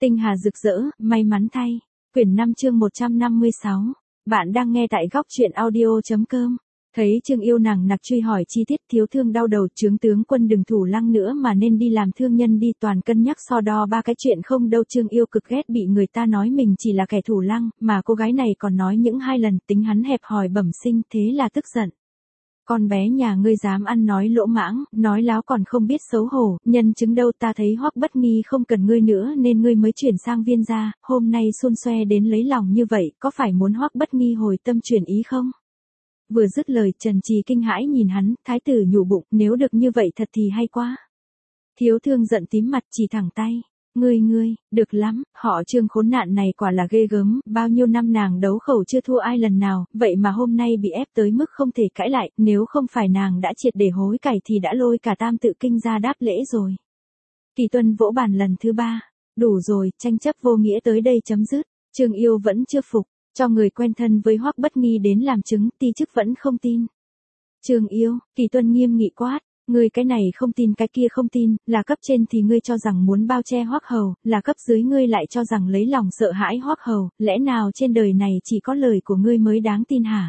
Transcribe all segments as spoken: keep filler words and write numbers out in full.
Tinh hà rực rỡ, may mắn thay. Quyển năm chương một trăm năm mươi sáu. Bạn đang nghe tại góc truyện audio.com. Thấy Trương Yêu nằng nặc truy hỏi chi tiết, Thiếu Thương đau đầu, Trướng tướng quân đừng thủ lăng nữa mà nên đi làm thương nhân đi, toàn cân nhắc so đo ba cái chuyện không đâu. Trương Yêu cực ghét bị người ta nói mình chỉ là kẻ thủ lăng, mà cô gái này còn nói những hai lần, tính hắn hẹp hòi bẩm sinh, thế là tức giận. Con bé nhà ngươi dám ăn nói lỗ mãng, nói láo còn không biết xấu hổ, nhân chứng đâu, ta thấy Hoắc Bất Nghi không cần ngươi nữa nên ngươi mới chuyển sang Viên gia, hôm nay xun xoe đến lấy lòng như vậy, có phải muốn Hoắc Bất Nghi hồi tâm chuyển ý không? Vừa dứt lời, Trần Trì kinh hãi nhìn hắn, thái tử nhủ bụng, nếu được như vậy thật thì hay quá. Thiếu Thương giận tím mặt, chỉ thẳng tay. Ngươi ngươi, được lắm, họ Trương khốn nạn này quả là ghê gớm, bao nhiêu năm nàng đấu khẩu chưa thua ai lần nào, vậy mà hôm nay bị ép tới mức không thể cãi lại, nếu không phải nàng đã triệt để hối cải thì đã lôi cả Tam Tự Kinh ra đáp lễ rồi. Kỳ Tuân vỗ bàn lần thứ ba, đủ rồi, tranh chấp vô nghĩa tới đây chấm dứt. Trương Yêu vẫn chưa phục, cho người quen thân với Hoắc Bất Nghi đến làm chứng, ti chức vẫn không tin. Trương Yêu, Kỳ Tuân nghiêm nghị quát. Ngươi cái này không tin cái kia không tin, là cấp trên thì ngươi cho rằng muốn bao che Hoắc hầu, là cấp dưới ngươi lại cho rằng lấy lòng sợ hãi Hoắc hầu, lẽ nào trên đời này chỉ có lời của ngươi mới đáng tin hả?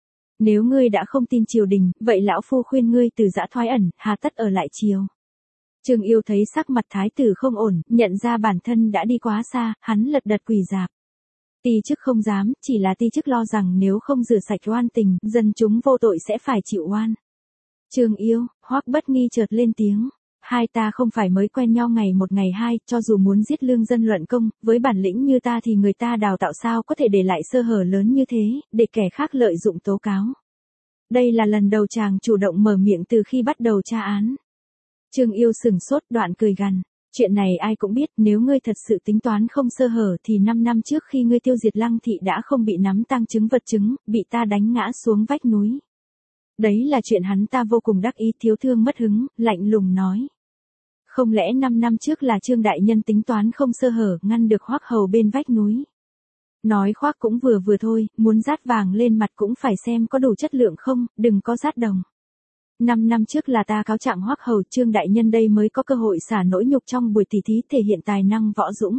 Nếu ngươi đã không tin triều đình, vậy lão phu khuyên ngươi từ giã thoái ẩn, hà tất ở lại triều. Trương Yêu thấy sắc mặt thái tử không ổn, nhận ra bản thân đã đi quá xa, hắn lật đật quỳ rạp. Ti chức không dám, chỉ là ti chức lo rằng nếu không rửa sạch oan tình, dân chúng vô tội sẽ phải chịu oan. Trương Yêu, Hoắc Bất Nghi chợt lên tiếng, hai ta không phải mới quen nhau ngày một ngày hai, cho dù muốn giết lương dân luận công, với bản lĩnh như ta thì người ta đào tạo sao có thể để lại sơ hở lớn như thế, để kẻ khác lợi dụng tố cáo. Đây là lần đầu chàng chủ động mở miệng từ khi bắt đầu tra án. Trương Yêu sửng sốt, đoạn cười gằn, chuyện này ai cũng biết, nếu ngươi thật sự tính toán không sơ hở thì năm năm trước khi ngươi tiêu diệt Lăng thị đã không bị nắm tang chứng vật chứng, bị ta đánh ngã xuống vách núi. Đấy là chuyện hắn ta vô cùng đắc ý. Thiếu Thương mất hứng, lạnh lùng nói. Không lẽ năm năm trước là Trương đại nhân tính toán không sơ hở, ngăn được Hoắc hầu bên vách núi. Nói khoác cũng vừa vừa thôi, muốn rát vàng lên mặt cũng phải xem có đủ chất lượng không, đừng có rát đồng. Năm năm trước là ta cáo trạng Hoắc hầu, Trương đại nhân đây mới có cơ hội xả nỗi nhục trong buổi tỉ thí thể hiện tài năng võ dũng.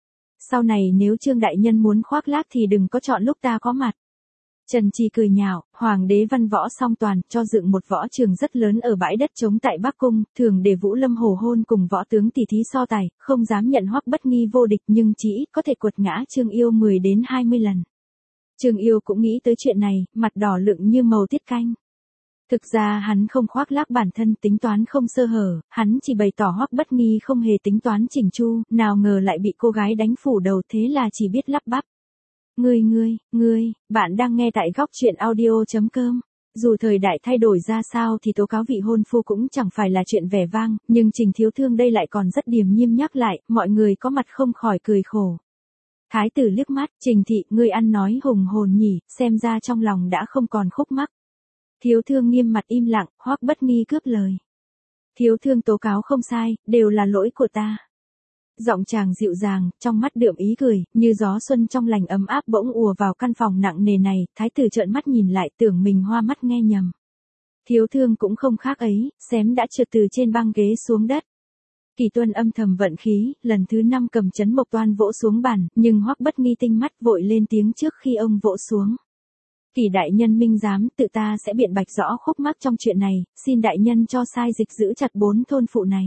Sau này nếu Trương đại nhân muốn khoác lác thì đừng có chọn lúc ta có mặt. Trần Trì cười nhạo, hoàng đế văn võ song toàn, cho dựng một võ trường rất lớn ở bãi đất trống tại Bắc Cung, thường để Vũ Lâm Hồ Hôn cùng võ tướng tỷ thí so tài, không dám nhận Hoắc Bất Nghi vô địch nhưng chỉ có thể quật ngã Trương Yêu mười đến hai mươi lần. Trương Yêu cũng nghĩ tới chuyện này, mặt đỏ lựng như màu tiết canh. Thực ra hắn không khoác lác bản thân tính toán không sơ hở, hắn chỉ bày tỏ Hoắc Bất Nghi không hề tính toán chỉnh chu, nào ngờ lại bị cô gái đánh phủ đầu, thế là chỉ biết lắp bắp. Ngươi ngươi, ngươi, bạn đang nghe tại góc truyện audio.com. Dù thời đại thay đổi ra sao thì tố cáo vị hôn phu cũng chẳng phải là chuyện vẻ vang, nhưng Trình Thiếu Thương đây lại còn rất điềm nhiên nhắc lại, mọi người có mặt không khỏi cười khổ. Thái tử liếc mắt, Trình thị, ngươi ăn nói hùng hồn nhỉ, xem ra trong lòng đã không còn khúc mắc. Thiếu Thương nghiêm mặt im lặng, Hoắc Bất Nghi cướp lời. Thiếu Thương tố cáo không sai, đều là lỗi của ta. Giọng chàng dịu dàng, trong mắt đượm ý cười, như gió xuân trong lành ấm áp bỗng ùa vào căn phòng nặng nề này, thái tử trợn mắt nhìn lại tưởng mình hoa mắt nghe nhầm. Thiếu Thương cũng không khác ấy, xém đã trượt từ trên băng ghế xuống đất. Kỳ Tuân âm thầm vận khí, lần thứ năm cầm chấn mộc toan vỗ xuống bàn, nhưng Hoắc Bất Nghi tinh mắt vội lên tiếng trước khi ông vỗ xuống. Kỳ đại nhân minh giám, tự ta sẽ biện bạch rõ khúc mắc trong chuyện này, xin đại nhân cho sai dịch giữ chặt bốn thôn phụ này.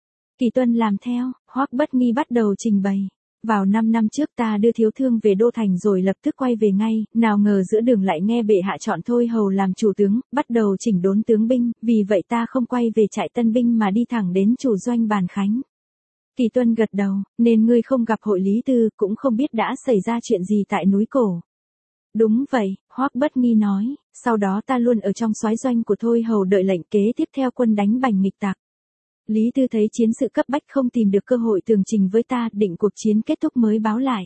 Kỳ Tuân làm theo, Hoắc Bất Nghi bắt đầu trình bày. Vào năm năm trước ta đưa Thiếu Thương về Đô Thành rồi lập tức quay về ngay, nào ngờ giữa đường lại nghe bệ hạ chọn Thôi hầu làm chủ tướng, bắt đầu chỉnh đốn tướng binh, vì vậy ta không quay về trại tân binh mà đi thẳng đến chủ doanh Bàn Khánh. Kỳ Tuân gật đầu, nên ngươi không gặp hội Lý Tư, cũng không biết đã xảy ra chuyện gì tại núi Cổ. Đúng vậy, Hoắc Bất Nghi nói, sau đó ta luôn ở trong soái doanh của Thôi hầu đợi lệnh, kế tiếp theo quân đánh bành nghịch tặc. Lý Tư thấy chiến sự cấp bách không tìm được cơ hội tường trình với ta, định cuộc chiến kết thúc mới báo lại.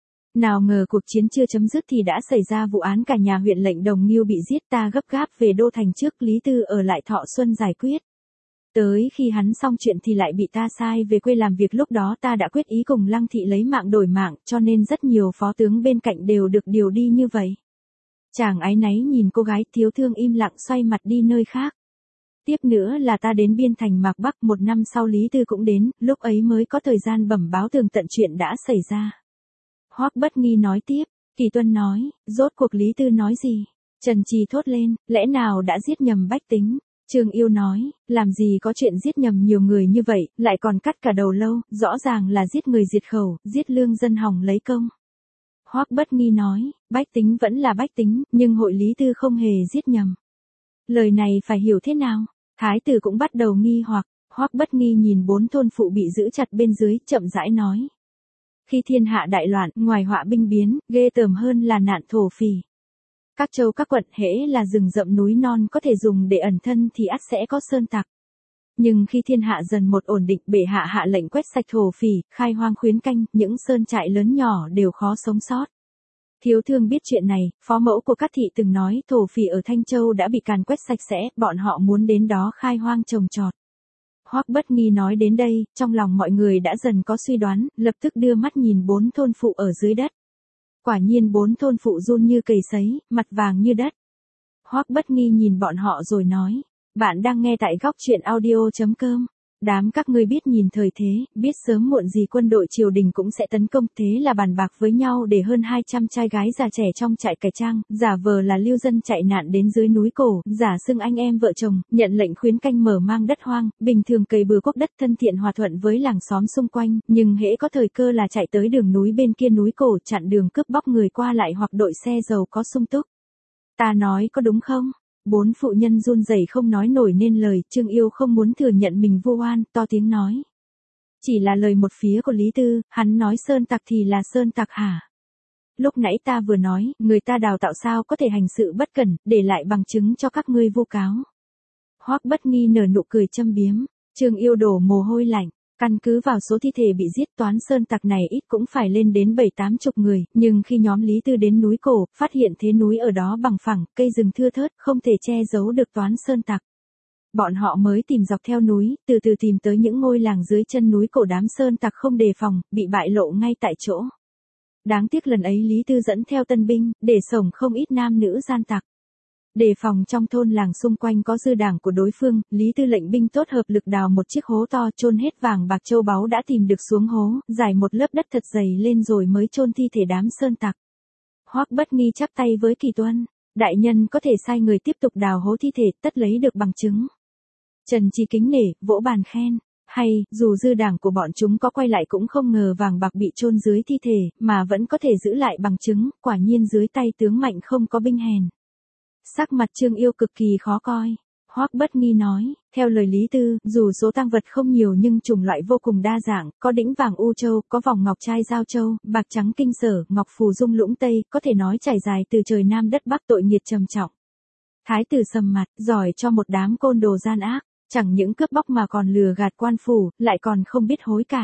Nào ngờ cuộc chiến chưa chấm dứt thì đã xảy ra vụ án cả nhà huyện lệnh Đồng Nghiêu bị giết, ta gấp gáp về Đô Thành trước, Lý Tư ở lại Thọ Xuân giải quyết. Tới khi hắn xong chuyện thì lại bị ta sai về quê làm việc, lúc đó ta đã quyết ý cùng Lăng thị lấy mạng đổi mạng, cho nên rất nhiều phó tướng bên cạnh đều được điều đi như vậy. Chàng áy náy nhìn cô gái. Thiếu Thương im lặng xoay mặt đi nơi khác. Tiếp nữa là ta đến biên thành Mạc Bắc, một năm sau Lý Tư cũng đến, lúc ấy mới có thời gian bẩm báo tường tận chuyện đã xảy ra. Hoắc Bất Nghi nói tiếp, Kỳ Tuân nói, rốt cuộc Lý Tư nói gì? Trần Trì thốt lên, lẽ nào đã giết nhầm bách tính? Trương Yêu nói, làm gì có chuyện giết nhầm nhiều người như vậy, lại còn cắt cả đầu lâu, rõ ràng là giết người diệt khẩu, giết lương dân hòng lấy công. Hoắc Bất Nghi nói, bách tính vẫn là bách tính, nhưng hội Lý Tư không hề giết nhầm. Lời này phải hiểu thế nào? Thái tử cũng bắt đầu nghi hoặc, Hoắc Bất Nghi nhìn bốn thôn phụ bị giữ chặt bên dưới, chậm rãi nói. Khi thiên hạ đại loạn, ngoài họa binh biến, ghê tởm hơn là nạn thổ phỉ. Các châu các quận hễ là rừng rậm núi non có thể dùng để ẩn thân thì ắt sẽ có sơn tặc. Nhưng khi thiên hạ dần một ổn định, bệ hạ hạ lệnh quét sạch thổ phỉ, khai hoang khuyến canh, những sơn trại lớn nhỏ đều khó sống sót. Thiếu Thương biết chuyện này, phó mẫu của các thị từng nói thổ phỉ ở Thanh Châu đã bị càn quét sạch sẽ, bọn họ muốn đến đó khai hoang trồng trọt. Hoắc Bất Nghi nói đến đây, trong lòng mọi người đã dần có suy đoán, lập tức đưa mắt nhìn bốn thôn phụ ở dưới đất. Quả nhiên bốn thôn phụ run như cầy sấy, mặt vàng như đất. Hoắc Bất Nghi nhìn bọn họ rồi nói, bạn đang nghe tại góc truyện audio chấm com. Đám các ngươi biết nhìn thời thế, biết sớm muộn gì quân đội triều đình cũng sẽ tấn công, thế là bàn bạc với nhau để hơn hai trăm trai gái già trẻ trong trại cải trang, giả vờ là lưu dân chạy nạn đến dưới núi cổ, giả xưng anh em vợ chồng, nhận lệnh khuyến canh mở mang đất hoang, bình thường cày bừa quốc đất thân thiện hòa thuận với làng xóm xung quanh, nhưng hễ có thời cơ là chạy tới đường núi bên kia núi cổ, chặn đường cướp bóc người qua lại hoặc đội xe dầu có sung túc. Ta nói có đúng không? Bốn phụ nhân run rẩy không nói nổi nên lời, Trương Yêu không muốn thừa nhận mình vu oan, to tiếng nói. Chỉ là lời một phía của Lý Tư, hắn nói sơn tặc thì là sơn tặc hả? Lúc nãy ta vừa nói, người ta đào tạo sao có thể hành sự bất cẩn, để lại bằng chứng cho các ngươi vu cáo. Hoắc Bất Nghi nở nụ cười châm biếm, Trương Yêu đổ mồ hôi lạnh. Căn cứ vào số thi thể bị giết, toán sơn tặc này ít cũng phải lên đến bảy tám chục người, nhưng khi nhóm Lý Tư đến núi cổ, phát hiện thế núi ở đó bằng phẳng, cây rừng thưa thớt, không thể che giấu được toán sơn tặc. Bọn họ mới tìm dọc theo núi, từ từ tìm tới những ngôi làng dưới chân núi cổ, đám sơn tặc không đề phòng, bị bại lộ ngay tại chỗ. Đáng tiếc lần ấy Lý Tư dẫn theo tân binh, để sổng không ít nam nữ gian tặc. Đề phòng trong thôn làng xung quanh có dư đảng của đối phương, Lý Tư lệnh binh tốt hợp lực đào một chiếc hố to, chôn hết vàng bạc châu báu đã tìm được xuống hố, giải một lớp đất thật dày lên rồi mới chôn thi thể đám sơn tặc. Hoắc Bất Nghi chắp tay với Kỳ Tuân, đại nhân có thể sai người tiếp tục đào hố thi thể, tất lấy được bằng chứng. Trần Trì kính nể, vỗ bàn khen, hay, dù dư đảng của bọn chúng có quay lại cũng không ngờ vàng bạc bị chôn dưới thi thể, mà vẫn có thể giữ lại bằng chứng, quả nhiên dưới tay tướng mạnh không có binh hèn. Sắc mặt Trương Yêu cực kỳ khó coi. Hoắc Bất Nghi nói, theo lời Lý Tư, dù số tang vật không nhiều nhưng chủng loại vô cùng đa dạng, có đĩnh vàng U Châu, có vòng ngọc trai Giao Châu, bạc trắng Kinh Sở, ngọc phù dung Lũng Tây, có thể nói trải dài từ trời Nam đất Bắc, tội nghiệt trầm trọng. Thái tử sầm mặt, giỏi cho một đám côn đồ gian ác, chẳng những cướp bóc mà còn lừa gạt quan phủ, lại còn không biết hối cải.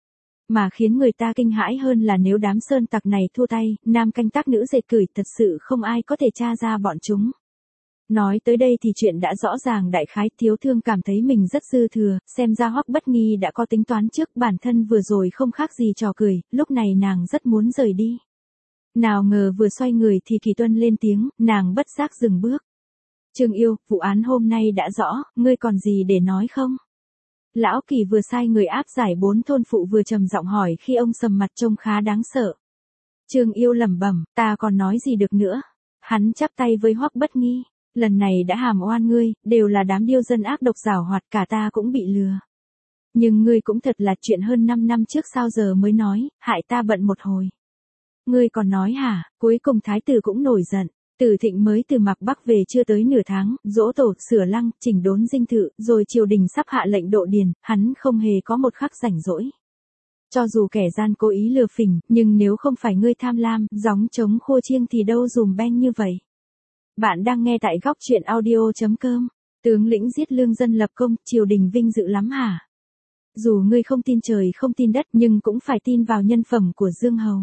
Mà khiến người ta kinh hãi hơn là nếu đám sơn tặc này thua tay, nam canh tác nữ dệt cửi, thật sự không ai có thể tra ra bọn chúng. Nói tới đây thì chuyện đã rõ ràng đại khái, Thiếu Thương cảm thấy mình rất dư thừa, xem ra Hoắc Bất Nghi đã có tính toán trước, bản thân vừa rồi không khác gì trò cười, lúc này nàng rất muốn rời đi. Nào ngờ vừa xoay người thì Kỳ Tuân lên tiếng, nàng bất giác dừng bước. Trương Yêu, vụ án hôm nay đã rõ, ngươi còn gì để nói không? Lão Kỳ vừa sai người áp giải bốn thôn phụ vừa trầm giọng hỏi khi ông sầm mặt trông khá đáng sợ. Trương Yêu lẩm bẩm, ta còn nói gì được nữa? Hắn chắp tay với Hoắc Bất Nghi, lần này đã hàm oan ngươi, đều là đám điêu dân ác độc giảo hoạt, cả ta cũng bị lừa. Nhưng ngươi cũng thật là chuyện hơn năm năm trước sao giờ mới nói, hại ta bận một hồi. Ngươi còn nói hả? Cuối cùng thái tử cũng nổi giận. Từ Thịnh mới từ Mạc Bắc về chưa tới nửa tháng, dỗ tổ, sửa lăng, chỉnh đốn dinh thự, rồi triều đình sắp hạ lệnh độ điền, hắn không hề có một khắc rảnh rỗi. Cho dù kẻ gian cố ý lừa phỉnh, nhưng nếu không phải ngươi tham lam, gióng trống khô chiêng thì đâu dùm beng như vậy. Bạn đang nghe tại góc truyện audio chấm com. Tướng lĩnh giết lương dân lập công, triều đình vinh dự lắm hả? Dù ngươi không tin trời không tin đất, nhưng cũng phải tin vào nhân phẩm của Dương Hầu.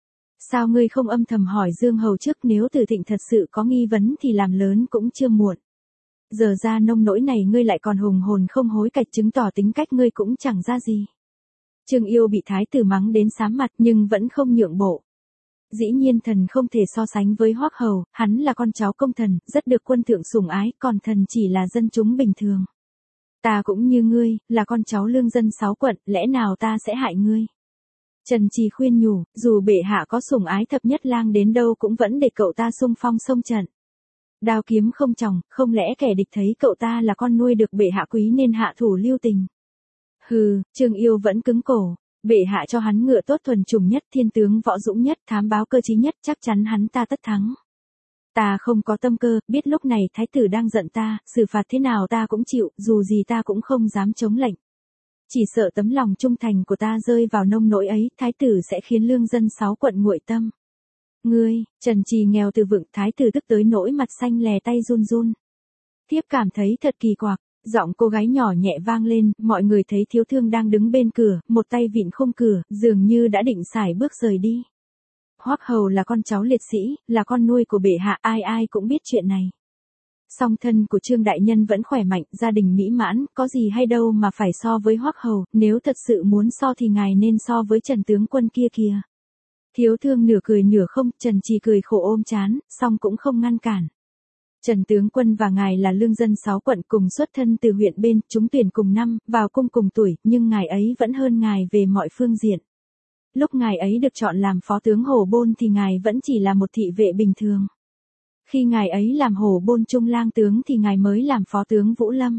Sao ngươi không âm thầm hỏi Dương Hầu trước, nếu Từ Thịnh thật sự có nghi vấn thì làm lớn cũng chưa muộn. Giờ ra nông nỗi này ngươi lại còn hùng hồn không hối cải, chứng tỏ tính cách ngươi cũng chẳng ra gì. Trương Yêu bị thái tử mắng đến xám mặt nhưng vẫn không nhượng bộ. Dĩ nhiên thần không thể so sánh với Hoắc Hầu, hắn là con cháu công thần, rất được quân thượng sủng ái, còn thần chỉ là dân chúng bình thường. Ta cũng như ngươi, là con cháu lương dân sáu quận, lẽ nào ta sẽ hại ngươi? Trần Trì khuyên nhủ, dù bệ hạ có sủng ái thập nhất lang đến đâu cũng vẫn để cậu ta xung phong xông trận. Đao kiếm không tròng, không lẽ kẻ địch thấy cậu ta là con nuôi được bệ hạ quý nên hạ thủ lưu tình. Hừ, Trương Yêu vẫn cứng cổ, bệ hạ cho hắn ngựa tốt thuần chủng nhất, thiên tướng võ dũng nhất, thám báo cơ trí nhất, chắc chắn hắn ta tất thắng. Ta không có tâm cơ, biết lúc này thái tử đang giận ta, xử phạt thế nào ta cũng chịu, dù gì ta cũng không dám chống lệnh. Chỉ sợ tấm lòng trung thành của ta rơi vào nông nỗi ấy, thái tử sẽ khiến lương dân sáu quận nguội tâm. Ngươi, Trần Trì nghèo từ vựng, thái tử tức tới nỗi mặt xanh lè tay run run. Tiếp cảm thấy thật kỳ quặc, giọng cô gái nhỏ nhẹ vang lên, mọi người thấy Thiếu Thương đang đứng bên cửa, một tay vịn khung cửa, dường như đã định sải bước rời đi. Hoắc Hầu là con cháu liệt sĩ, là con nuôi của bệ hạ, ai ai cũng biết chuyện này. Song thân của Trương đại nhân vẫn khỏe mạnh, gia đình mỹ mãn, có gì hay đâu mà phải so với Hoắc Hầu, nếu thật sự muốn so thì ngài nên so với Trần tướng quân kia kìa. Thiếu Thương nửa cười nửa không, Trần Trì cười khổ ôm chán, song cũng không ngăn cản. Trần tướng quân và ngài là lương dân sáu quận cùng xuất thân từ huyện bên, chúng tuyển cùng năm, vào cung cùng tuổi, nhưng ngài ấy vẫn hơn ngài về mọi phương diện. Lúc ngài ấy được chọn làm phó tướng Hổ Bôn thì ngài vẫn chỉ là một thị vệ bình thường. Khi ngài ấy làm Hổ Bôn trung lang tướng thì ngài mới làm phó tướng Vũ Lâm.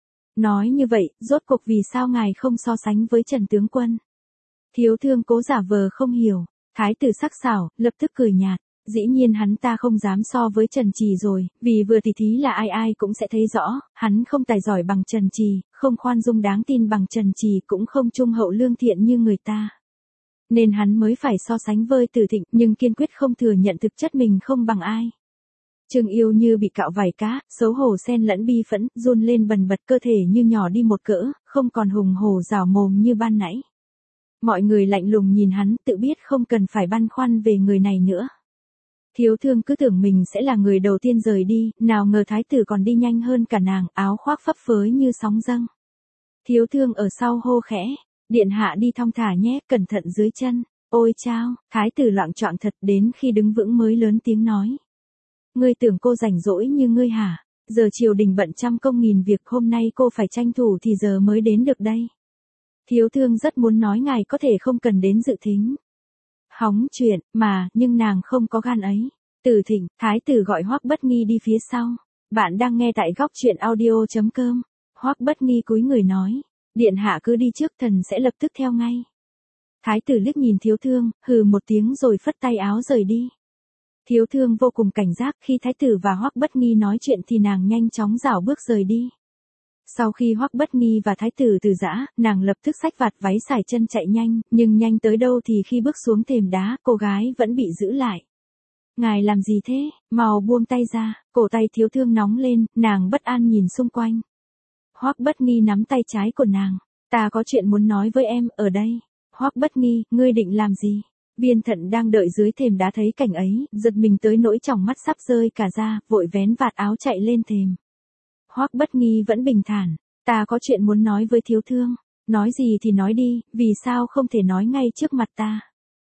Nói như vậy, rốt cuộc vì sao ngài không so sánh với Trần tướng quân? Thiếu Thương cố giả vờ không hiểu, thái tử sắc sảo, lập tức cười nhạt. Dĩ nhiên hắn ta không dám so với Trần Trì rồi, vì vừa tỉ thí là ai ai cũng sẽ thấy rõ, hắn không tài giỏi bằng Trần Trì, không khoan dung đáng tin bằng Trần Trì, cũng không trung hậu lương thiện như người ta. Nên hắn mới phải so sánh với Từ Thịnh, nhưng kiên quyết không thừa nhận thực chất mình không bằng ai. Trương Yêu như bị cạo vảy cá, xấu hổ xen lẫn bi phẫn, run lên bần bật, cơ thể như nhỏ đi một cỡ, không còn hùng hổ rào mồm như ban nãy. Mọi người lạnh lùng nhìn hắn, tự biết không cần phải băn khoăn về người này nữa. Thiếu Thương cứ tưởng mình sẽ là người đầu tiên rời đi, nào ngờ thái tử còn đi nhanh hơn cả nàng, áo khoác phấp phới như sóng dâng. Thiếu Thương ở sau hô khẽ, điện hạ đi thong thả nhé, cẩn thận dưới chân. Ôi chao, thái tử loạng choạng thật, đến khi đứng vững mới lớn tiếng nói. Ngươi tưởng cô rảnh rỗi như ngươi hả? Giờ triều đình bận trăm công nghìn việc, hôm nay cô phải tranh thủ thì giờ mới đến được đây. Thiếu Thương rất muốn nói ngài có thể không cần đến dự thính. Hóng chuyện, mà, nhưng nàng không có gan ấy. Từ Thịnh, thái tử gọi Hoắc Bất Nghi đi phía sau. Bạn đang nghe tại góc truyện audio chấm com. Hoắc Bất Nghi cúi người nói. Điện hạ cứ đi trước, thần sẽ lập tức theo ngay. Thái tử liếc nhìn Thiếu Thương, hừ một tiếng rồi phất tay áo rời đi. Thiếu Thương vô cùng cảnh giác, khi thái tử và Hoắc Bất Nghi nói chuyện thì nàng nhanh chóng rảo bước rời đi. Sau khi Hoắc Bất Nghi và thái tử từ giã, nàng lập tức xách vạt váy xải chân chạy nhanh, nhưng nhanh tới đâu thì khi bước xuống thềm đá, cô gái vẫn bị giữ lại. Ngài làm gì thế? Mau buông tay ra, cổ tay Thiếu Thương nóng lên, nàng bất an nhìn xung quanh. Hoắc Bất Nghi nắm tay trái của nàng. Ta có chuyện muốn nói với em, ở đây. Hoắc Bất Nghi, ngươi định làm gì? Viên Thận đang đợi dưới thềm đá thấy cảnh ấy, giật mình tới nỗi tròng mắt sắp rơi cả ra, vội vén vạt áo chạy lên thềm. Hoắc Bất Nghi vẫn bình thản, ta có chuyện muốn nói với Thiếu Thương. Nói gì thì nói đi, vì sao không thể nói ngay trước mặt ta?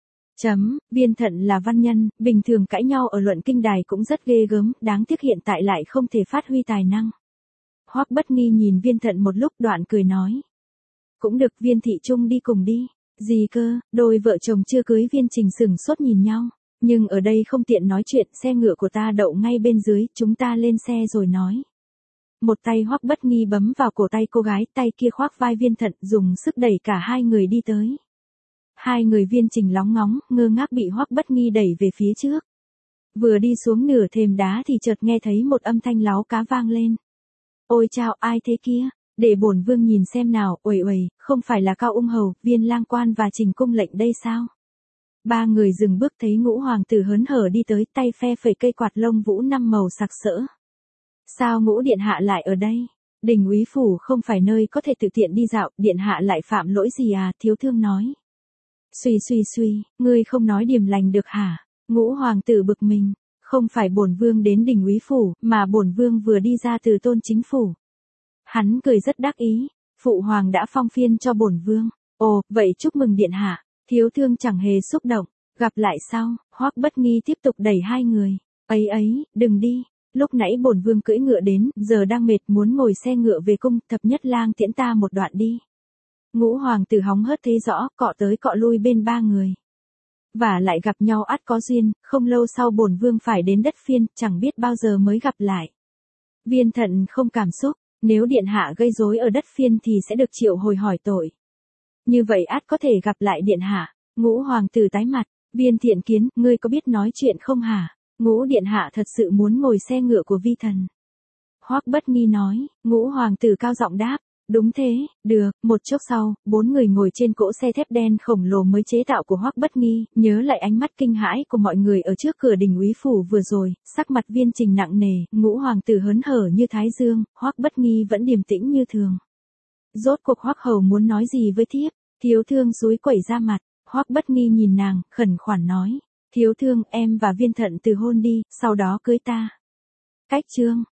Chấm, Viên Thận là văn nhân, bình thường cãi nhau ở luận kinh đài cũng rất ghê gớm, đáng tiếc hiện tại lại không thể phát huy tài năng. Hoắc Bất Nghi nhìn Viên Thận một lúc, đoạn cười nói. Cũng được, Viên thị trung đi cùng đi. Gì cơ? Đôi vợ chồng chưa cưới Viên Trình sửng sốt nhìn nhau. Nhưng ở đây không tiện nói chuyện, xe ngựa của ta đậu ngay bên dưới, chúng ta lên xe rồi nói. Một tay Hoắc Bất Nghi bấm vào cổ tay cô gái, tay kia khoác vai Viên Thận, dùng sức đẩy cả hai người đi tới. Hai người Viên Trình lóng ngóng, ngơ ngác bị Hoắc Bất Nghi đẩy về phía trước. Vừa đi xuống nửa thềm đá thì chợt nghe thấy một âm thanh láo cá vang lên. Ôi chao, ai thế kia? Để bổn vương nhìn xem nào. Uầy uầy, không phải là Cao Ung Hầu, Viên Lang Quan và Trình Cung Lệnh đây sao? Ba người dừng bước thấy Ngũ hoàng tử hớn hở đi tới, tay phe phẩy cây quạt lông vũ năm màu sặc sỡ. Sao Ngũ điện hạ lại ở đây? Đình úy phủ không phải nơi có thể tự tiện đi dạo, điện hạ lại phạm lỗi gì à? Thiếu Thương nói. Suy suy suy, ngươi không nói điềm lành được hả? Ngũ hoàng tử bực mình, không phải bổn vương đến đình úy phủ, mà bổn vương vừa đi ra từ Tôn chính phủ. Hắn cười rất đắc ý, phụ hoàng đã phong phiên cho bổn vương. Ồ, vậy chúc mừng điện hạ. Thiếu Thương chẳng hề xúc động, Gặp lại sau, Hoắc Bất Nghi tiếp tục đẩy hai người. Ấy ấy, đừng đi. Lúc nãy bổn vương cưỡi ngựa đến, giờ đang mệt muốn ngồi xe ngựa về cung, thập nhất lang tiễn ta một đoạn đi. Ngũ hoàng tử hóng hớt thấy rõ, cọ tới cọ lui bên ba người. Và lại gặp nhau ắt có duyên, không lâu sau bổn vương phải đến đất Phiên, chẳng biết bao giờ mới gặp lại. Viên Thận không cảm xúc, nếu điện hạ gây rối ở đất Phiên thì sẽ được triệu hồi hỏi tội. Như vậy ắt có thể gặp lại điện hạ. Ngũ hoàng tử tái mặt, Viên Thiện Kiến, ngươi có biết nói chuyện không hả? Ngũ điện hạ thật sự muốn ngồi xe ngựa của vi thần. Hoắc Bất Nghi nói, ngũ hoàng tử cao giọng đáp, đúng thế, được. Một chốc sau, bốn người ngồi trên cỗ xe thép đen khổng lồ mới chế tạo của Hoắc Bất Nghi, nhớ lại ánh mắt kinh hãi của mọi người ở trước cửa đình úy phủ vừa rồi, sắc mặt Viên Trình nặng nề, ngũ hoàng tử hớn hở như thái dương, Hoắc Bất Nghi vẫn điềm tĩnh như thường. Rốt cuộc Hoắc hầu muốn nói gì với thiếp? Thiếu thương dúi quẩy ra mặt, Hoắc Bất Nghi nhìn nàng, khẩn khoản nói, thiếu thương, em và Viên Thận từ hôn đi, sau đó cưới ta. Cách chương